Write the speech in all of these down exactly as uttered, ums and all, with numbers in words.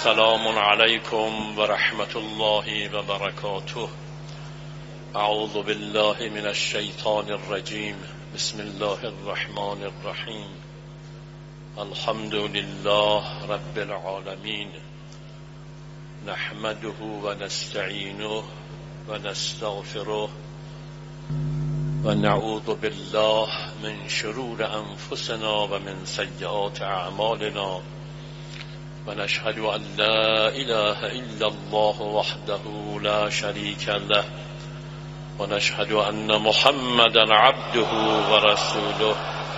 سلام علیکم و رحمت الله و برکاته. اعوذ بالله من الشیطان الرجیم. بسم الله الرحمن الرحیم. الحمد لله رب العالمین، نحمده و نستعینه و نستغفره و نعوذ بالله من شرور انفسنا و من سیئات اعمالنا و نشهد ان لا اله الا الله وحده لا شریک له و نشهد ان محمدا عبده و رسوله.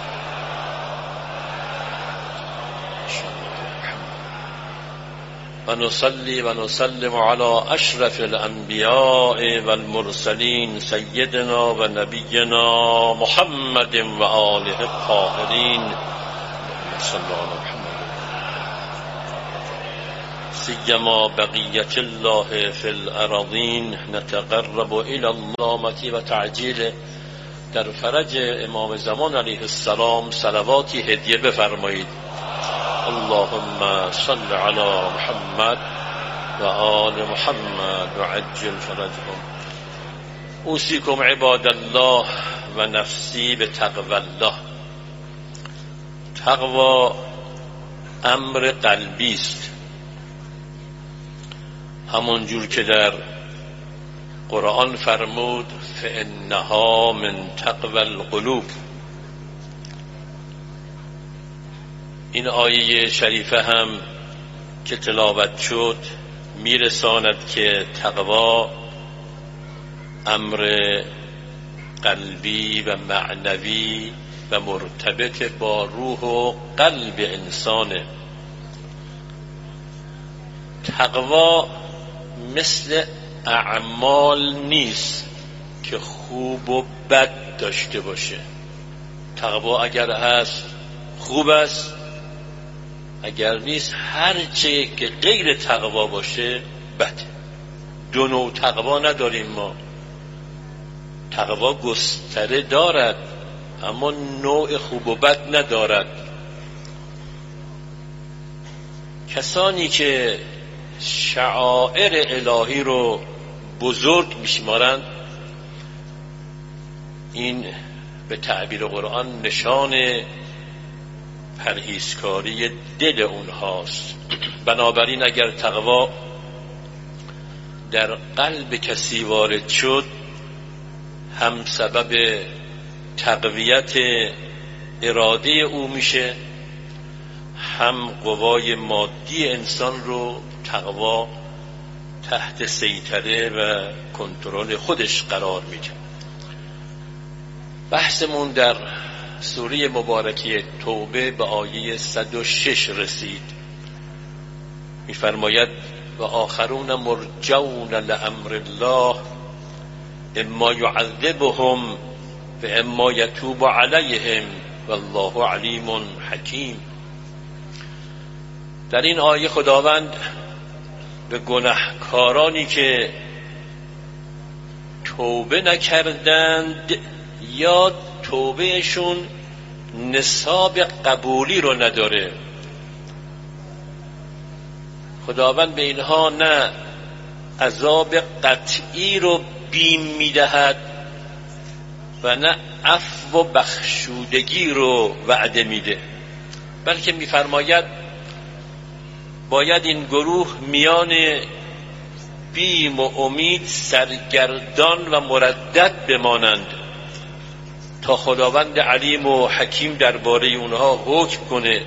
و نصلي و نسلم على اشرف الانبیاء والمرسلین سیدنا و نبینا محمد و آله الطاهرین صلی الله علیه محمد سیما بقیت الله فی الارضین. نتقرب الی اللامتی و تعجیل در فرج امام زمان علیه السلام صلواتی هدیه بفرمایید. اللهم صل علی محمد و آل محمد و عجل فرجهم. اوصیکم عباد الله و نفسی به تقوی الله. تقوا امر قلبی است، همون جور که در قرآن فرمود فإنها من تقوی القلوب. این آیه شریفه هم که تلاوت شد میرساند که تقوا امر قلبی و معنوی و مرتبط با روح و قلب انسانه. تقوا مثل اعمال نیست که خوب و بد داشته باشه. تقوا اگر هست خوب است، اگر نیست هر چه که غیر تقوا باشه بده. دو نوع تقوا نداریم ما. تقوا گستره دارد اما نوع خوب و بد ندارد. کسانی که شعائر الهی رو بزرگ میشمارند، این به تعبیر قرآن نشان پرهیزکاری دل اونهاست. بنابراین اگر تقوا در قلب کسی وارد شد، هم سبب تقویت اراده او میشه، هم قوای مادی انسان رو تقوا تحت سیطره و کنترل خودش قرار میده. بحثمون در سوره مبارکه توبه به آیه صد و شش رسید. میفرماید و آخرون مرجون لامر الله اما یعذبهم و اما یتوب علیهم والله علیم حکیم. در این آیه خداوند به گناهکارانی که توبه نکردند یا توبهشون نصاب قبولی رو نداره، خداوند به اینها نه عذاب قطعی رو بیم میدهد و نه عفو و بخشودگی رو وعده میده، بلکه میفرماید باید این گروه میان بیم و امید سرگردان و مردد بمانند تا خداوند علیم و حکیم درباره اونها حکم کنه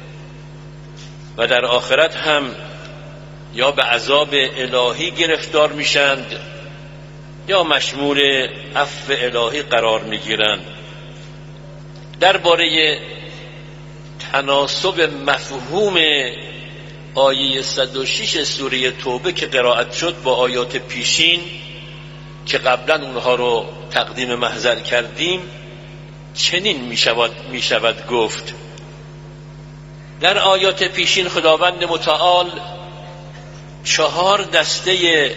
و در آخرت هم یا به عذاب الهی گرفتار میشند یا مشمول عفو الهی قرار میگیرند. درباره تناسب مفهوم آیه صد و شش سوره توبه که قرائت شد با آیات پیشین که قبلا اونها رو تقدیم محضر کردیم، چنین می شود, می شود گفت. در آیات پیشین خداوند متعال چهار دسته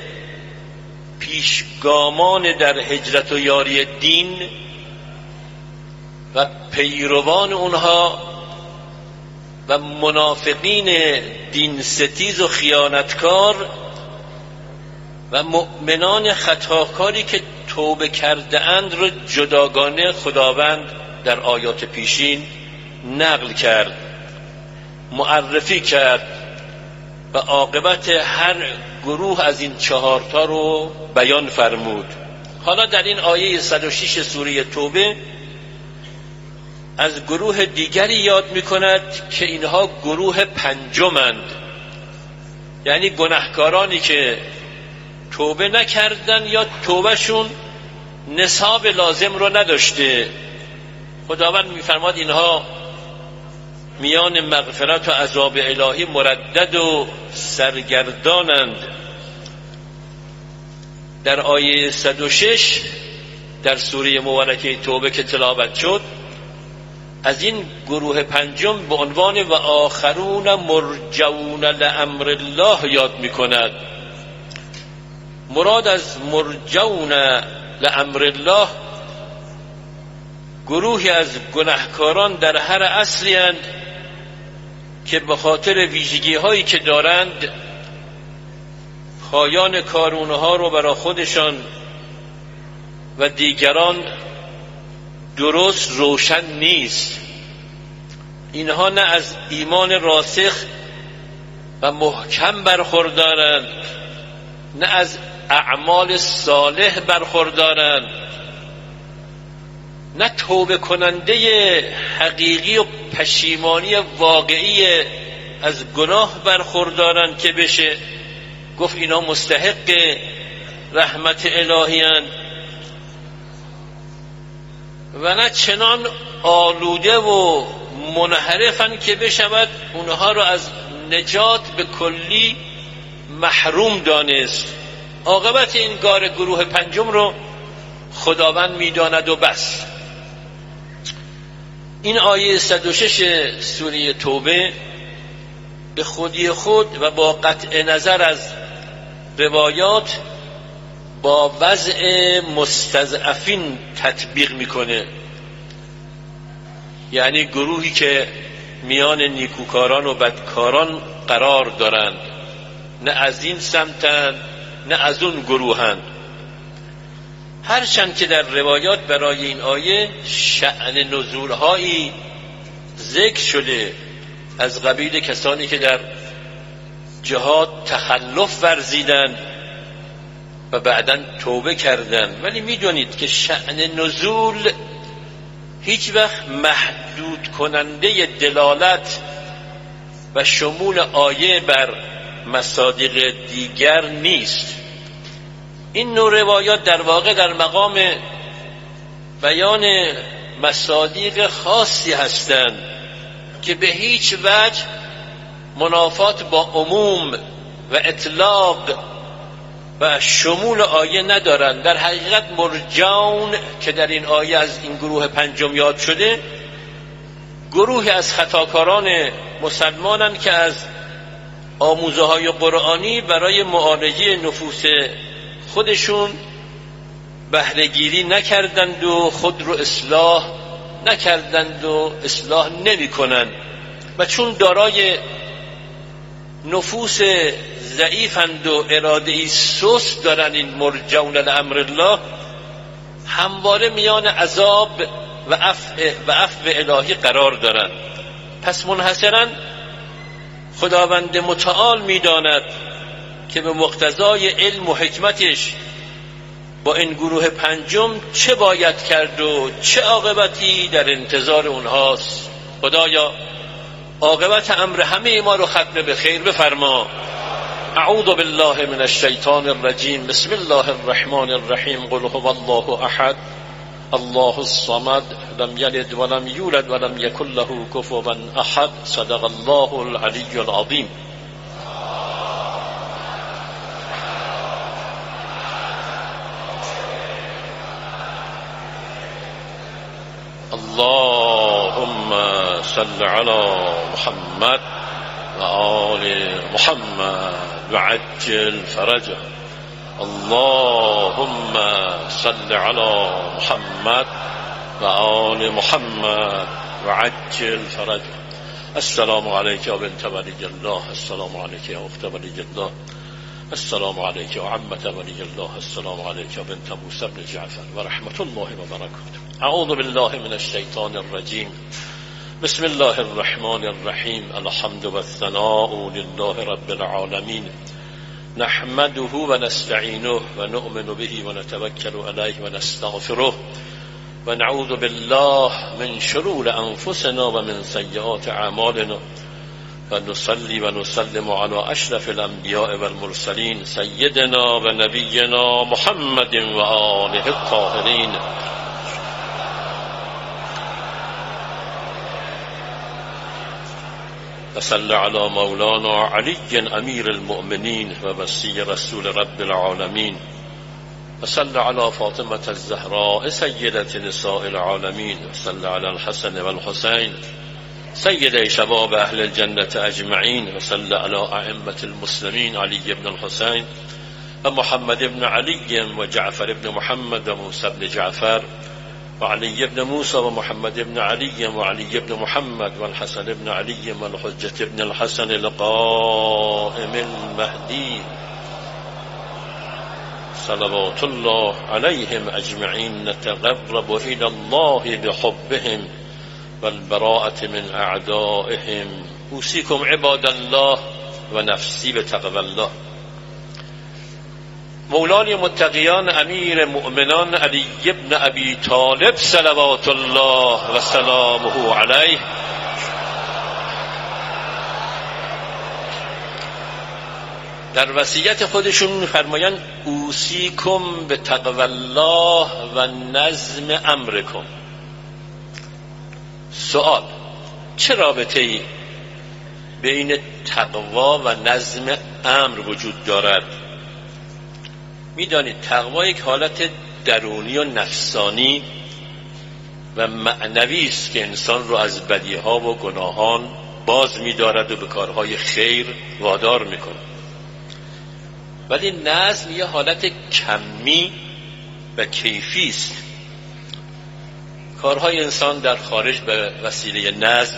پیشگامان در هجرت و یاری دین و پیروان اونها و منافقین دین ستیز و خیانتکار و مؤمنان خطاکاری که توبه کرده اند رو جداگانه خداوند در آیات پیشین نقل کرد، معرفی کرد و عاقبت هر گروه از این چهارتا رو بیان فرمود. حالا در این آیه صد و شش سوره توبه از گروه دیگری یاد می کند که اینها گروه پنجمند، یعنی گناهکارانی که توبه نکردن یا توبهشون نصاب لازم رو نداشته. خداوند میفرماد اینها میان مغفرت و عذاب الهی مردد و سرگردانند. در آیه صد و شش در سوره مبارکه توبه که تلاوت شد از این گروه پنجم به عنوان و آخرون مرجون لامر الله یاد میکند. مراد از مرجون لامر الله گروهی از گناهکاران در هر اصلی اند که به خاطر ویژگی هایی که دارند پایان کارونها رو برای خودشان و دیگران درست روشن نیست. اینها نه از ایمان راسخ و محکم برخوردارند، نه از اعمال صالح برخوردارند، نه توبه کننده حقیقی و پشیمانی واقعی از گناه برخوردارند که بشه گفت اینا مستحق رحمت الهی اند، و نه چنان آلوده و منحرفن که بشود اونها رو از نجات به کلی محروم دانست. عاقبت این گار گروه پنجم رو خداوند میداند و بس. این آیه صد و شش سوره توبه به خودی خود و با قطع نظر از روایات با وضع مستضعفین تطبیق میکنه، یعنی گروهی که میان نیکوکاران و بدکاران قرار دارند، نه از این سمتند نه از اون گروهند. هرچند که در روایات برای این آیه شأن نزولهایی ذکر شده از قبیل کسانی که در جهاد تخلف ورزیدند و بعداً توبه کردند، ولی میدونید که شأن نزول هیچ وقت محدود کننده دلالت و شمول آیه بر مصادیق دیگر نیست. این نوع روایات در واقع در مقام بیان مصادیق خاصی هستند که به هیچ وجه منافات با عموم و اطلاق و شمول آیه ندارند. در حقیقت مرجون که در این آیه از این گروه پنجم یاد شده گروهی از خطاکاران مسلمانند که از آموزه های قرآنی برای معالجه نفوس خودشون بهره‌گیری نکردند و خود رو اصلاح نکردند و اصلاح نمی کنند، و چون دارای نفوس ضعیفند و اراده سست دارن این مرجون لامر الله، همواره میان عذاب و عفو و عفو الهی قرار دارند. پس منحصرا خداوند متعال میداند که به مقتضای علم و حکمتش با این گروه پنجم چه باید کرد و چه عاقبتی در انتظار اونهاست. خدایا عاقبت امر همه ما رو ختم به خیر بفرما. اعوذ بالله من الشیطان الرجیم. بسم الله الرحمن الرحیم. قل هو الله احد الله الصمد لم یلد ولم یولد ولم یکن له کفوا احد. صدق الله العلی العظیم. اللهم صل على محمد و آل محمد وعجل فرجه. اللهم صل على محمد و آل محمد وعجل فرجه. السلام علیک یا بنت ولی الله، السلام علیک یا اخت ولی الله، السلام علیک یا عمت ولی الله، السلام علیک یا بنت موسی بن جعفر و رحمت الله و برکاته. اعوذ بالله من الشیطان الرجیم. بسم الله الرحمن الرحیم. الحمد والثناء لله رب العالمین، نحمده و نستعینه و نؤمن به و نتوکل علیه و نستغفره و نعوذ بالله من شرور انفسنا و من سیئات اعمالنا و نصلی و نسلم علی اشرف الانبیاء والمرسلین سیدنا و نبینا محمد و آله الطاهرین. و صلی علی مولانا علی امیر المؤمنین و وصی رسول رب العالمین. و صلی علی فاطمة الزهراء سیدة نساء العالمین. و صلی علی الحسن و الحسین سید شباب اهل الجنة اجمعین. و صلی علی ائمة المسلمین علی بن الحسین و محمد بن علی و جعفر بن محمد و موسی بن جعفر و علی بن موسی و محمد بن علی و علی بن محمد و الحسن بن علی و الحجة بن الحسن القائم المهدی صلوات الله علیهم اجمعین. نتقرب الى الله بحبهم والبراءة من اعدائهم. اوصیکم عباد الله و نفسی بتقوی الله. مولای متقیان امیر مؤمنان علی بن ابی طالب صلوات الله و سلامه علیه در وصیت خودشون فرمایند اوصیکم بتقوی الله و نظم امرکم. سوال: چه رابطه‌ای بین تقوا و نظم امر وجود دارد؟ میدانید تقوا یک حالت درونی و نفسانی و معنوی است که انسان رو از بدیها و گناهان باز می‌دارد و به کارهای خیر وادار می‌کند. ولی نظم یه حالت کمی و کیفی است. کارهای انسان در خارج به وسیله نظم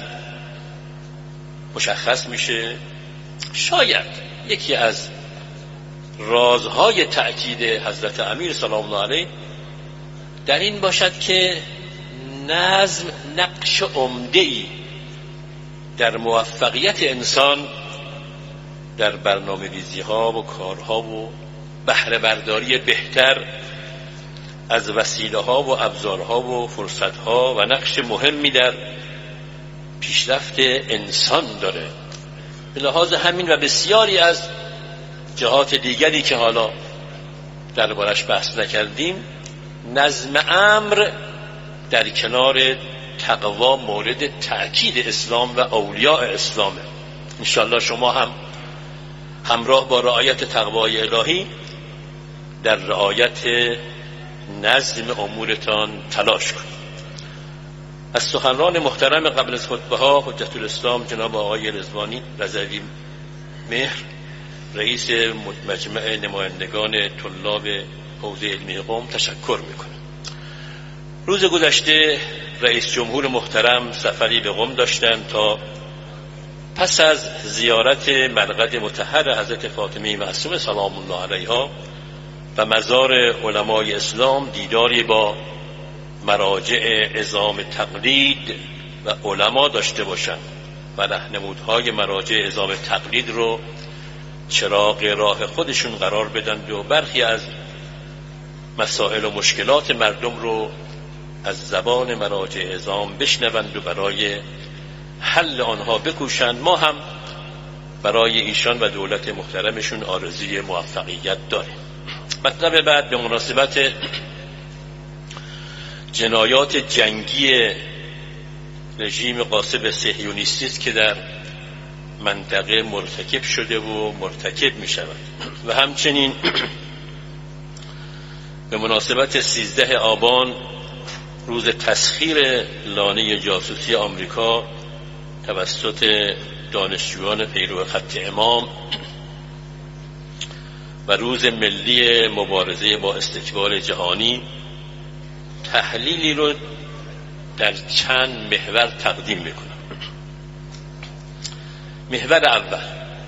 مشخص میشه. شاید یکی از رازهای تأکید حضرت امیر سلام الله علیه در این باشد که نظم نقش عمده‌ای در موفقیت انسان در برنامه ریزی ها و کارها و بهره برداری بهتر از وسیله ها و ابزارها و فرصت ها و نقش مهمی در پیشرفت انسان داره. به لحاظ همین و بسیاری از جهات دیگری که حالا دربارش بحث نکردیم، نظم امر در کنار تقوا مورد تأکید اسلام و اولیاء اسلامه. انشاءالله شما هم همراه با رعایت تقوای الهی در رعایت نظم امورتان تلاش کنید. از سخنران محترم قبل از خطبه ها حجت الاسلام جناب آقای رضوانی رضوی مهر، رئیس مجمع نمایندگان طلاب حوزه علمی قم تشکر میکنم. روز گذشته رئیس جمهور محترم سفری به قم داشتند تا پس از زیارت مرقد مطهر حضرت فاطمه معصومه سلام الله علیها و مزار علمای اسلام دیداری با مراجع عظام تقلید و علما داشته باشند و راهنمودهای مراجع عظام تقلید رو چراغ راه خودشون قرار بدند و برخی از مسائل و مشکلات مردم رو از زبان مراجع عظام بشنوند و برای حل آنها بکوشند. ما هم برای ایشان و دولت محترمشون آرزوی موفقیت داریم. مطلب بعد به مناسبت جنایات جنگی رژیم غاصب صهیونیستی است که در منطقه مرتکب شده و مرتکب می شود و همچنین به مناسبت سیزده آبان روز تسخیر لانه جاسوسی آمریکا توسط دانشجویان پیرو خط امام و روز ملی مبارزه با استکبار جهانی تحلیلی رو در چند محور تقدیم میکنم. محور اول،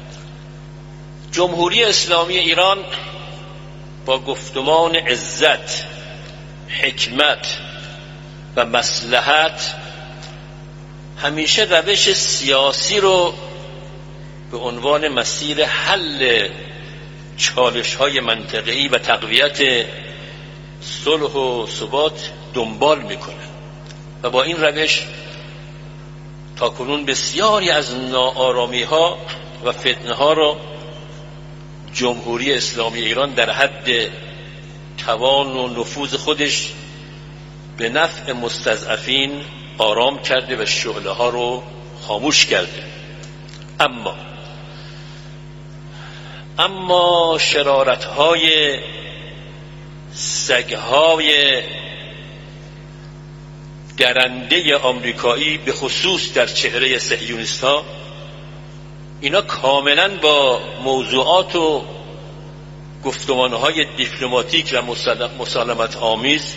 جمهوری اسلامی ایران با گفتمان عزت، حکمت و مصلحت همیشه روش سیاسی رو به عنوان مسیر حل چالش‌های منطقه‌ای و تقویت صلح و ثبات دنبال میکنه و با این روش تاکنون بسیاری از ناآرامی‌ها و فتنه‌ها را جمهوری اسلامی ایران در حد توان و نفوذ خودش به نفع مستضعفین آرام کرده و شعله ها رو خاموش کرده. اما اما شرارت های سگ های درنده آمریکایی به خصوص در چهره صهیونیست ها، اینا کاملا با موضوعات و گفتمانهای دیپلماتیک و مسالمت آمیز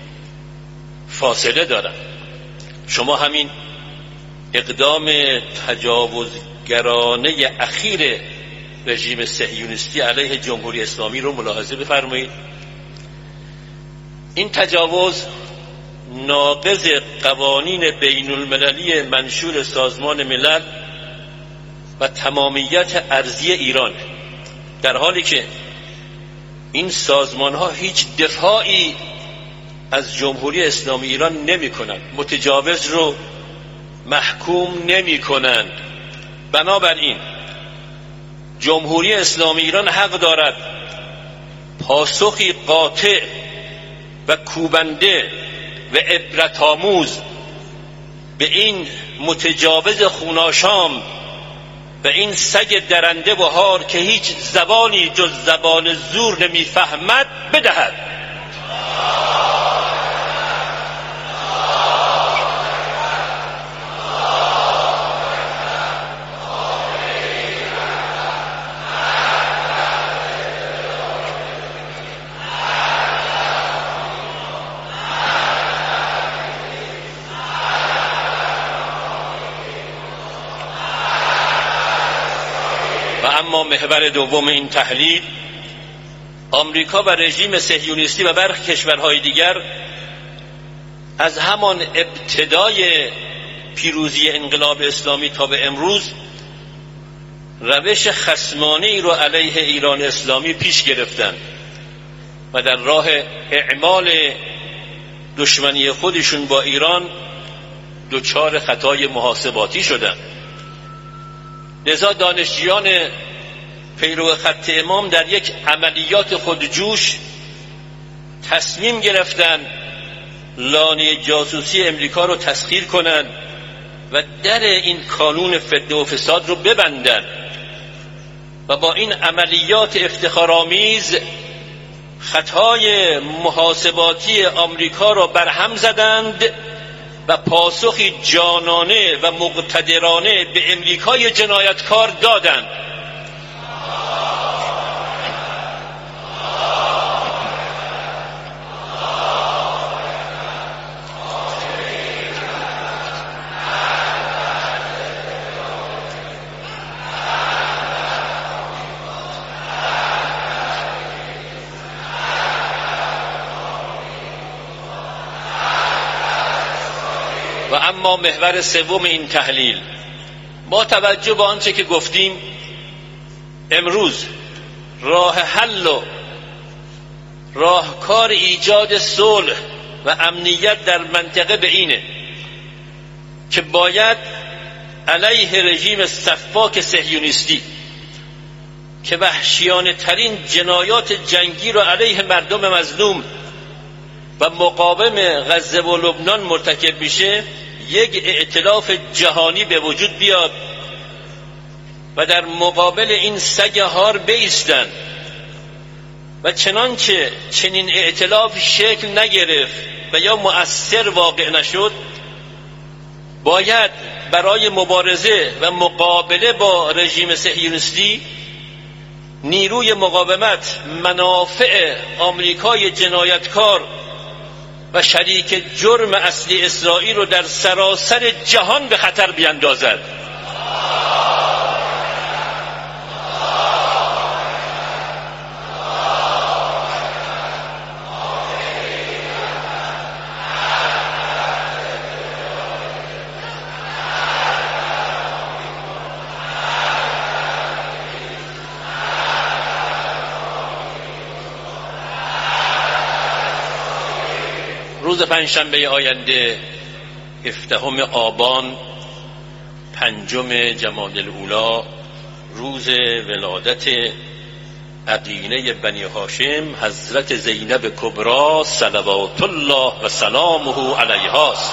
فاصله دارن. شما همین اقدام تجاوزگرانه اخیر رژیم صهیونیستی علیه جمهوری اسلامی رو ملاحظه بفرمایید. این تجاوز ناقض قوانین بین المللی منشور سازمان ملل و تمامیت ارضی ایران، در حالی که این سازمان ها هیچ دفاعی از جمهوری اسلامی ایران نمی کنند، متجاوز رو محکوم نمی کنند. بنابراین جمهوری اسلامی ایران حق دارد پاسخی قاطع و کوبنده و عبرت‌آموز به این متجاوز خوناشام و این سگ درنده و هار که هیچ زبانی جز زبان زور نمیفهمد بدهد. اما محور دوم این تحلیل، آمریکا و رژیم صهیونیستی و برخی کشورهای دیگر از همان ابتدای پیروزی انقلاب اسلامی تا به امروز روش خصمانه ای رو علیه ایران اسلامی پیش گرفتند و در راه اعمال دشمنی خودشون با ایران دچار خطای محاسباتی شدند. لذا دانشجویان پیرو خط امام در یک عملیات خودجوش تصمیم گرفتند لانه جاسوسی امریکا رو تسخیر کنند و در این کانون فتنه و فساد رو ببندند و با این عملیات افتخارآمیز خطای محاسباتی آمریکا را برهم زدند و پاسخی جانانه و مقتدرانه به امریکای جنایتکار دادند. و اما محور سوم این تحلیل، با توجه به آنچه که گفتیم، امروز راه حل و راهکار ایجاد صلح و امنیت در منطقه به اینه که باید علیه رژیم سفاک صهیونیستی که وحشیانه ترین جنایات جنگی را علیه مردم مظلوم و مقاوم غزه و لبنان مرتکب میشه یک ائتلاف جهانی به وجود بیاد و در مقابل این سگ هار بایستند و چنانچه چنین ائتلاف شکل نگرفت و یا مؤثر واقع نشد، باید برای مبارزه و مقابله با رژیم صهیونیستی نیروی مقاومت منافع آمریکای جنایتکار و شریک جرم اصلی اسرائیل رو در سراسر جهان به خطر بیندازد. روز پنجشنبه آینده هفدهم آبان پنجم جمادی الاولی روز ولادت عقیله بنی هاشم حضرت زینب کبری صلوات الله و سلامه علیها است.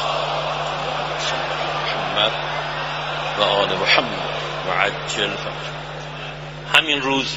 محمد و آل محمد و عجل فرج. همین روز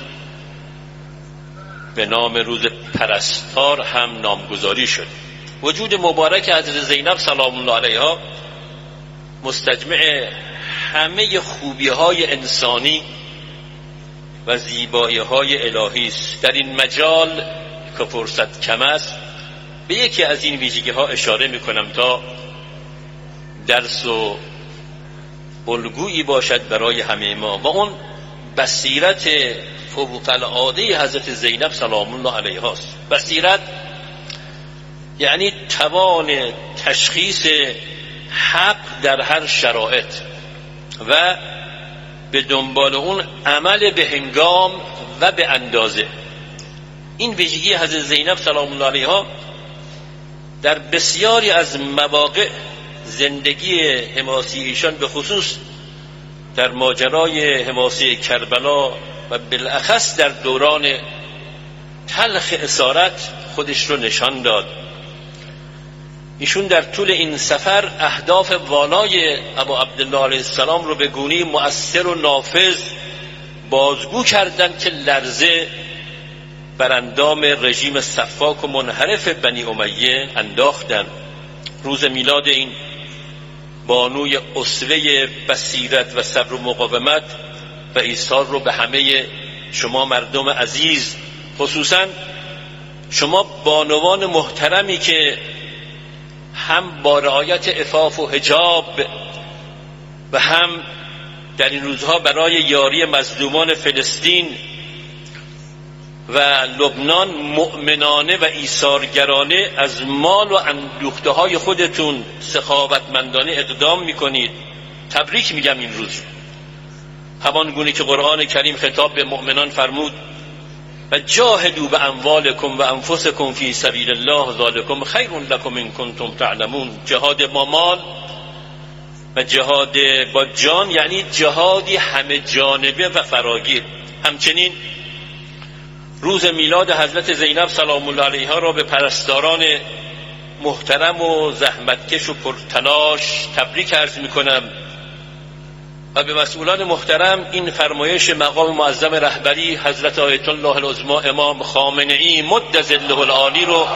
به نام روز پرستار هم نامگذاری شد. وجود مبارک حضرت زینب سلام الله علیها مستجمع همه خوبی های انسانی و زیبایی های الهی است. در این مجال که فرصت کم است به یکی از این ویژگی ها اشاره می کنم تا درس و الگویی باشد برای همه ما، و اون بصیرت فوق العاده حضرت زینب سلام الله علیها است. بصیرت یعنی توان تشخیص حق در هر شرایط و به دنبال اون عمل به هنگام و به اندازه. این ویژگی حضرت زینب سلام الله علیها در بسیاری از مواقع زندگی حماسی ایشان به خصوص در ماجرای حماسی کربلا و بالاخص در دوران تلخ اسارت خودش رو نشان داد. ایشون در طول این سفر اهداف والای ابو عبدالله علیه السلام رو به گونه‌ای مؤثر و نافذ بازگو کردند که لرزه بر اندام رژیم سفاک و منحرف بنی امیه انداختند. روز میلاد این بانوی اسوه بصیرت و صبر و مقاومت و ایثار رو به همه شما مردم عزیز، خصوصا شما بانوان محترمی که هم با رعایت عفاف و حجاب و هم در این روزها برای یاری مظلومان فلسطین و لبنان مؤمنانه و ایثارگرانه از مال و اندوخته های خودتون سخاوتمندانه اقدام میکنید. تبریک میگم این روز، همان گونه که قرآن کریم خطاب به مؤمنان فرمود و جاهدوا باموالکم و انفسکم فی سبیل الله ذالکم خیر لکم ان کنتم تعلمون. جهاد با مال و جهاد با جان یعنی جهادی همه جانبه و فراگیر. همچنین روز میلاد حضرت زینب سلام الله علیها را به پرستاران محترم و زحمتکش و پرتلاش تبریک عرض میکنم و به مسئولان محترم این فرمایش مقام معظم رهبری حضرت آیت الله العظما امام خامنه‌ای مد ظله العالی رو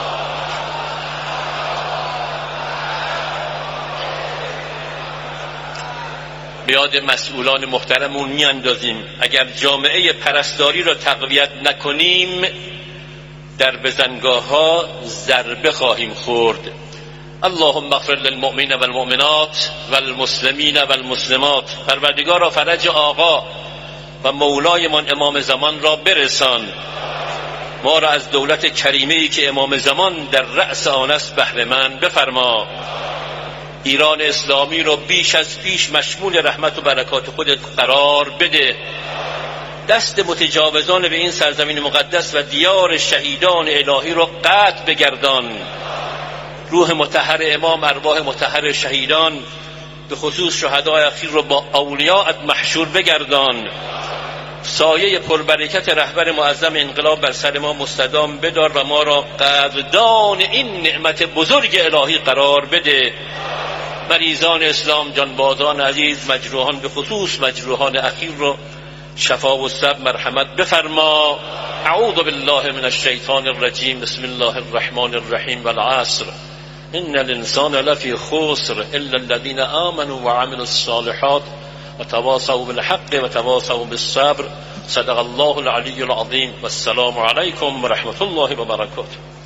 به یاد مسئولان محترمون میاندازیم. اگر جامعه پرستاری را تقویت نکنیم در بزنگاه ها ضربه خواهیم خورد. اللهم اغفر للمؤمنین والمؤمنات والمسلمین والمسلمات. پروردگارا فرج آقا و مولایمان امام زمان را برسان، ما را از دولت کریمه‌ای که امام زمان در رأس آن است بهره مند بفرما. ایران اسلامی رو بیش از پیش مشمول رحمت و برکات خودت قرار بده. دست متجاوزان به این سرزمین مقدس و دیار شهیدان الهی رو قطع بگردان. روح مطهر امام، ارواح مطهر شهیدان به خصوص شهدای اخیر رو با اولیاءت محشور بگردان. سایه پربرکت رهبر معظم انقلاب بر سر ما مستدام بدار و ما را قدردان این نعمت بزرگ الهی قرار بده. مریضان اسلام، جانبازان عزیز، مجروحان به خصوص مجروحان اخیر رو شفا و صبر مرحمت بفرما. اعوذ بالله من الشیطان الرجیم. بسم الله الرحمن الرحیم. والعصر ان الانسان لفی خسر الا الذين آمنوا وعملوا الصالحات وتواصوا بالحق وتواصوا بالصبر. صدق الله العلی العظیم. والسلام علیکم ورحمة الله وبرکاته.